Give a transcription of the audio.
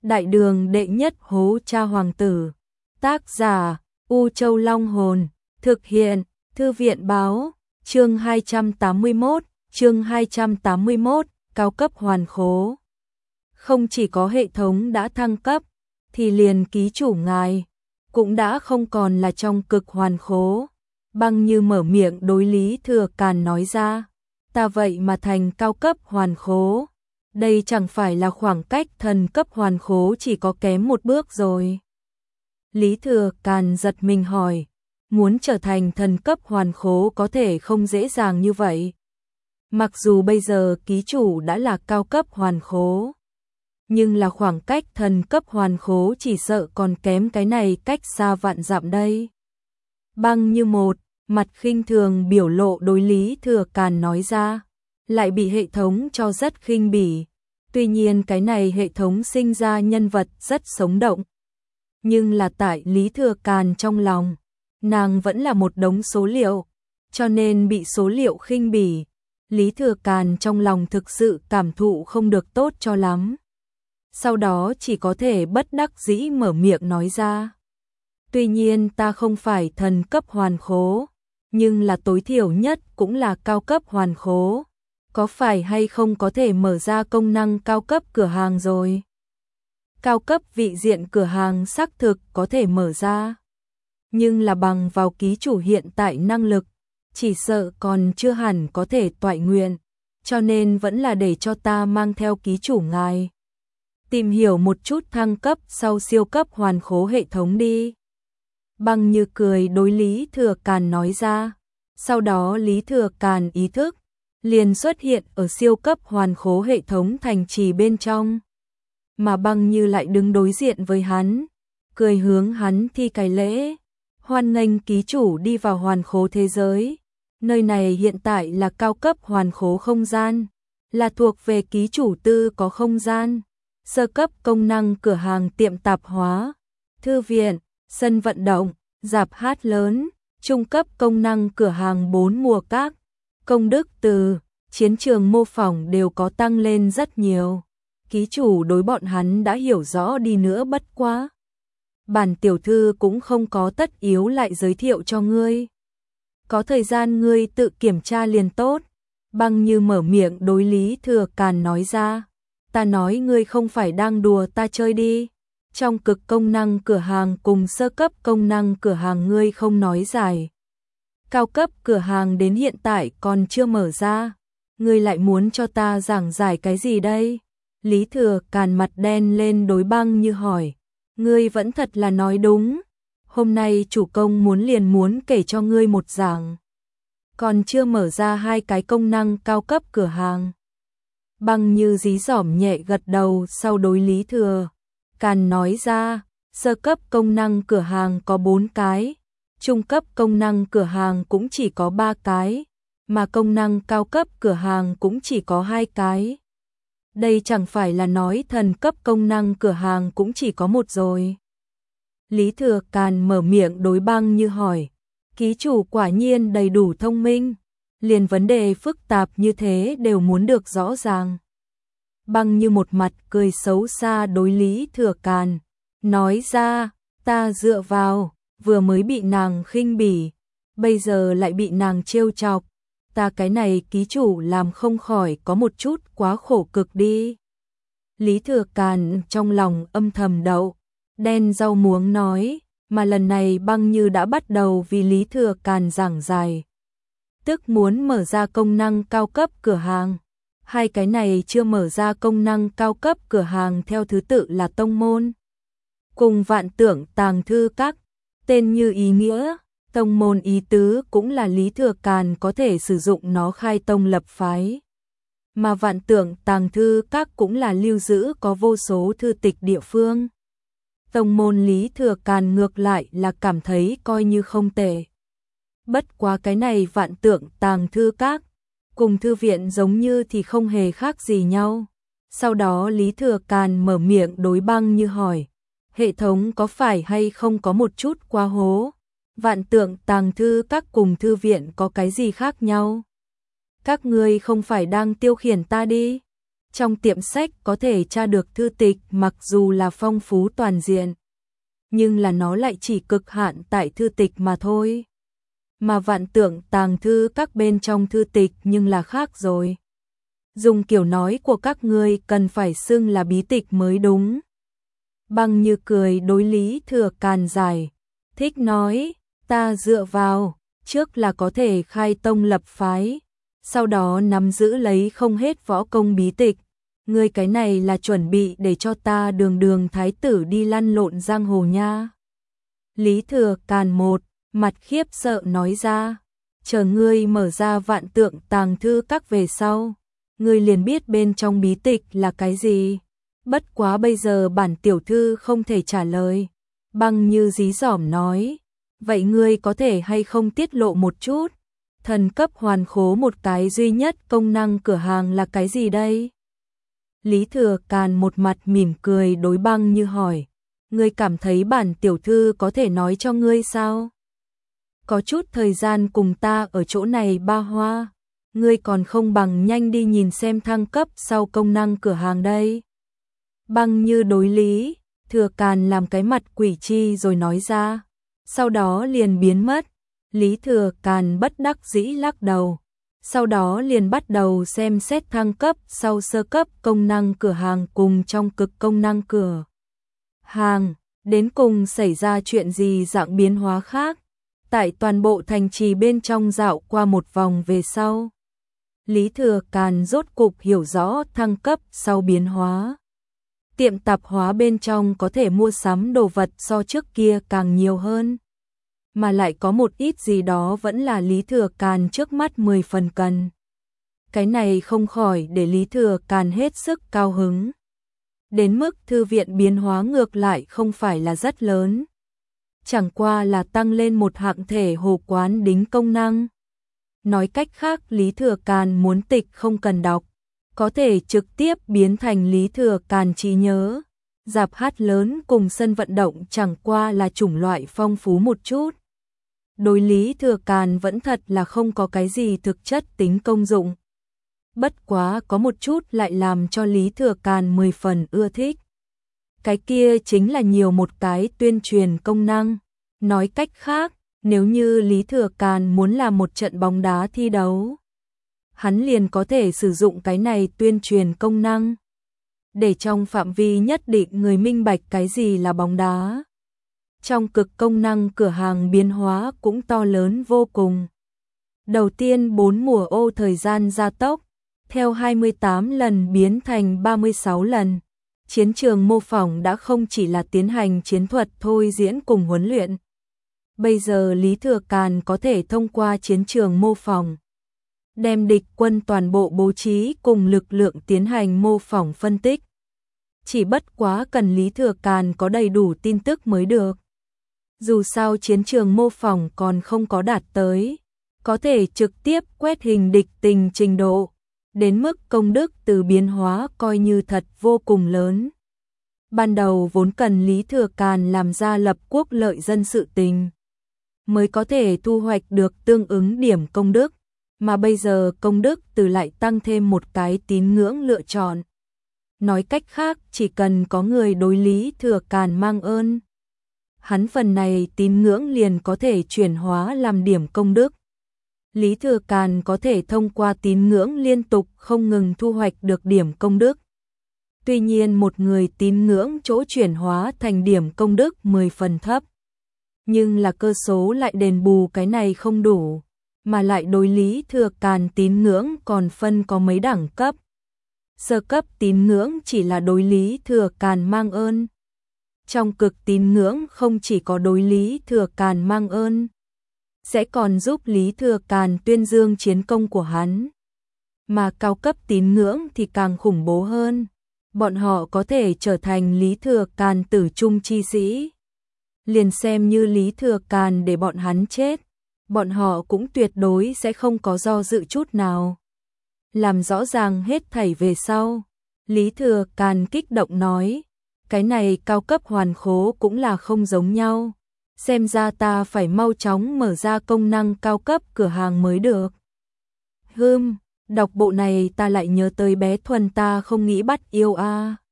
Đại đường đệ nhất hố cha hoàng tử. Tác giả U Châu Long Hồn. Thực hiện Thư viện báo. Chương 281, cao cấp hoàn khố. Không chỉ có hệ thống đã thăng cấp, thì liền ký chủ ngài cũng đã không còn là trong cực hoàn khố. Băng Như mở miệng đối Lý Thừa Càn nói ra, ta vậy mà thành cao cấp hoàn khố. Đây chẳng phải là khoảng cách thần cấp hoàn khố chỉ có kém một bước rồi. Lý Thừa Càn giật mình hỏi, muốn trở thành thần cấp hoàn khố có thể không dễ dàng như vậy. Mặc dù bây giờ ký chủ đã là cao cấp hoàn khố, nhưng là khoảng cách thần cấp hoàn khố chỉ sợ còn kém cái này cách xa vạn dặm đây. Băng Như một mặt khinh thường biểu lộ đối Lý Thừa Càn nói ra, lại bị hệ thống cho rất khinh bỉ. Tuy nhiên cái này hệ thống sinh ra nhân vật rất sống động, nhưng là tại Lý Thừa Càn trong lòng, nàng vẫn là một đống số liệu, cho nên bị số liệu khinh bỉ. Lý Thừa Càn trong lòng thực sự cảm thụ không được tốt cho lắm. Sau đó chỉ có thể bất đắc dĩ mở miệng nói ra. Tuy nhiên ta không phải thần cấp hoàn khố, nhưng là tối thiểu nhất cũng là cao cấp hoàn khố. Có phải hay không có thể mở ra công năng cao cấp cửa hàng rồi? Cao cấp vị diện cửa hàng xác thực có thể mở ra, nhưng là bằng vào ký chủ hiện tại năng lực, chỉ sợ còn chưa hẳn có thể toại nguyện, cho nên vẫn là để cho ta mang theo ký chủ ngài tìm hiểu một chút thăng cấp sau siêu cấp hoàn khố hệ thống đi. Băng Như cười đối Lý Thừa Càn nói ra. Sau đó Lý Thừa Càn ý thức liền xuất hiện ở siêu cấp hoàn khố hệ thống thành trì bên trong, mà Băng Như lại đứng đối diện với hắn, cười hướng hắn thi cái lễ, hoan nghênh ký chủ đi vào hoàn khố thế giới. Nơi này hiện tại là cao cấp hoàn khố không gian, là thuộc về ký chủ tư có không gian, sơ cấp công năng cửa hàng tiệm tạp hóa, thư viện, sân vận động, rạp hát lớn, trung cấp công năng cửa hàng 4 mùa các, công đức từ, chiến trường mô phỏng đều có tăng lên rất nhiều. Ký chủ đối bọn hắn đã hiểu rõ đi nữa bất quá. Bản tiểu thư cũng không có tất yếu lại giới thiệu cho ngươi. Có thời gian ngươi tự kiểm tra liền tốt. Băng Như mở miệng đối Lý Thừa Càn nói ra. Ta nói ngươi không phải đang đùa ta chơi đi. Trong cực công năng cửa hàng cùng sơ cấp công năng cửa hàng ngươi không nói giải. Cao cấp cửa hàng đến hiện tại còn chưa mở ra. Ngươi lại muốn cho ta giảng giải cái gì đây? Lý Thừa Càn mặt đen lên đối Băng Như hỏi. Ngươi vẫn thật là nói đúng. Hôm nay chủ công muốn kể cho ngươi một giảng. Còn chưa mở ra 2 cái công năng cao cấp cửa hàng. Băng Như dí dỏm nhẹ gật đầu sau đối Lý Thừa Càn nói ra, sơ cấp công năng cửa hàng có 4 cái, trung cấp công năng cửa hàng cũng chỉ có 3 cái, mà công năng cao cấp cửa hàng cũng chỉ có 2 cái. Đây chẳng phải là nói thần cấp công năng cửa hàng cũng chỉ có 1 rồi. Lý Thừa Càn mở miệng đối Băng Như hỏi, ký chủ quả nhiên đầy đủ thông minh, liền vấn đề phức tạp như thế đều muốn được rõ ràng. Băng Như một mặt cười xấu xa đối Lý Thừa Càn, nói ra, ta dựa vào, vừa mới bị nàng khinh bỉ, bây giờ lại bị nàng trêu chọc, ta cái này ký chủ làm không khỏi có một chút quá khổ cực đi. Lý Thừa Càn trong lòng âm thầm đậu, đen rau muống nói, mà lần này Băng Như đã bắt đầu vì Lý Thừa Càn giảng giải. Tức muốn mở ra công năng cao cấp cửa hàng. 2 cái này chưa mở ra công năng cao cấp cửa hàng theo thứ tự là tông môn cùng Vạn Tượng Tàng Thư Các. Tên như ý nghĩa, tông môn ý tứ cũng là Lý Thừa Càn có thể sử dụng nó khai tông lập phái. Mà Vạn Tượng Tàng Thư Các cũng là lưu giữ có vô số thư tịch địa phương. Tông môn Lý Thừa Càn ngược lại là cảm thấy coi như không tệ. Bất quá cái này Vạn Tượng Tàng Thư Các cùng thư viện giống như thì không hề khác gì nhau. Sau đó Lý Thừa Càn mở miệng đối Băng Như hỏi, hệ thống có phải hay không có một chút quá hố? Vạn Tượng Tàng Thư Các cùng thư viện có cái gì khác nhau? Các ngươi không phải đang tiêu khiển ta đi? Trong tiệm sách có thể tra được thư tịch mặc dù là phong phú toàn diện, nhưng là nó lại chỉ cực hạn tại thư tịch mà thôi. Mà Vạn Tượng Tàng Thư Các bên trong thư tịch nhưng là khác rồi. Dùng kiểu nói của các ngươi cần phải xưng là bí tịch mới đúng. Băng Như cười đối Lý Thừa Càn giải thích nói, ta dựa vào, trước là có thể khai tông lập phái, sau đó nắm giữ lấy không hết võ công bí tịch. Ngươi cái này là chuẩn bị để cho ta đường đường thái tử đi lăn lộn giang hồ nha. Lý Thừa Càn một mặt khiếp sợ nói ra, chờ ngươi mở ra Vạn Tượng Tàng Thư Các về sau, ngươi liền biết bên trong bí tịch là cái gì. Bất quá bây giờ bản tiểu thư không thể trả lời. Băng Như dí dỏm nói, vậy ngươi có thể hay không tiết lộ một chút, thần cấp hoàn khố một cái duy nhất công năng cửa hàng là cái gì đây? Lý Thừa Càn một mặt mỉm cười đối Băng Như hỏi, ngươi cảm thấy bản tiểu thư có thể nói cho ngươi sao? Có chút thời gian cùng ta ở chỗ này ba hoa, ngươi còn không bằng nhanh đi nhìn xem thăng cấp sau công năng cửa hàng đây. Băng Như đối Lý Thừa Càn làm cái mặt quỷ chi rồi nói ra, sau đó liền biến mất. Lý Thừa Càn bất đắc dĩ lắc đầu, sau đó liền bắt đầu xem xét thăng cấp sau sơ cấp công năng cửa hàng cùng trong cực công năng cửa hàng, đến cùng xảy ra chuyện gì dạng biến hóa khác. Tại toàn bộ thành trì bên trong dạo qua một vòng về sau, Lý Thừa Càn rốt cục hiểu rõ thăng cấp sau biến hóa. Tiệm tạp hóa bên trong có thể mua sắm đồ vật so trước kia càng nhiều hơn, mà lại có một ít gì đó vẫn là Lý Thừa Càn trước mắt 10 phần cần. Cái này không khỏi để Lý Thừa Càn hết sức cao hứng. Đến mức thư viện biến hóa ngược lại không phải là rất lớn, chẳng qua là tăng lên một hạng thể hồ quán đính công năng. Nói cách khác, Lý Thừa Càn muốn tịch không cần đọc, có thể trực tiếp biến thành Lý Thừa Càn trí nhớ. Rạp hát lớn cùng sân vận động chẳng qua là chủng loại phong phú một chút. Đối Lý Thừa Càn vẫn thật là không có cái gì thực chất tính công dụng. Bất quá có một chút lại làm cho Lý Thừa Càn 10 phần ưa thích. Cái kia chính là nhiều một cái tuyên truyền công năng. Nói cách khác, nếu như Lý Thừa Càn muốn làm một trận bóng đá thi đấu, hắn liền có thể sử dụng cái này tuyên truyền công năng, để trong phạm vi nhất định người minh bạch cái gì là bóng đá. Trong cực công năng cửa hàng biến hóa cũng to lớn vô cùng. Đầu tiên 4 mùa ô thời gian gia tốc, theo 28 lần biến thành 36 lần. Chiến trường mô phỏng đã không chỉ là tiến hành chiến thuật thôi diễn cùng huấn luyện. Bây giờ Lý Thừa Càn có thể thông qua chiến trường mô phỏng, đem địch quân toàn bộ bố trí cùng lực lượng tiến hành mô phỏng phân tích. Chỉ bất quá cần Lý Thừa Càn có đầy đủ tin tức mới được. Dù sao chiến trường mô phỏng còn không có đạt tới, có thể trực tiếp quét hình địch tình trình độ, đến mức công đức từ biến hóa coi như thật vô cùng lớn. Ban đầu vốn cần Lý Thừa Càn làm ra lập quốc lợi dân sự tình, mới có thể thu hoạch được tương ứng điểm công đức, mà bây giờ công đức từ lại tăng thêm một cái tín ngưỡng lựa chọn. Nói cách khác, chỉ cần có người đối Lý Thừa Càn mang ơn, hắn phần này tín ngưỡng liền có thể chuyển hóa làm điểm công đức. Lý Thừa Càn có thể thông qua tín ngưỡng liên tục không ngừng thu hoạch được điểm công đức. Tuy nhiên một người tín ngưỡng chỗ chuyển hóa thành điểm công đức 10 phần thấp, nhưng là cơ số lại đền bù cái này không đủ, mà lại đối Lý Thừa Càn tín ngưỡng còn phân có mấy đẳng cấp. Sơ cấp tín ngưỡng chỉ là đối Lý Thừa Càn mang ơn. Trong cực tín ngưỡng không chỉ có đối Lý Thừa Càn mang ơn, sẽ còn giúp Lý Thừa Càn tuyên dương chiến công của hắn. Mà cao cấp tín ngưỡng thì càng khủng bố hơn, bọn họ có thể trở thành Lý Thừa Càn tử trung chi sĩ. Liền xem như Lý Thừa Càn để bọn hắn chết, bọn họ cũng tuyệt đối sẽ không có do dự chút nào. Làm rõ ràng hết thảy về sau, Lý Thừa Càn kích động nói, cái này cao cấp hoàn khố cũng là không giống nhau. Xem ra ta phải mau chóng mở ra công năng cao cấp cửa hàng mới được. Đọc bộ này ta lại nhớ tới bé Thuần ta không nghĩ bắt yêu a.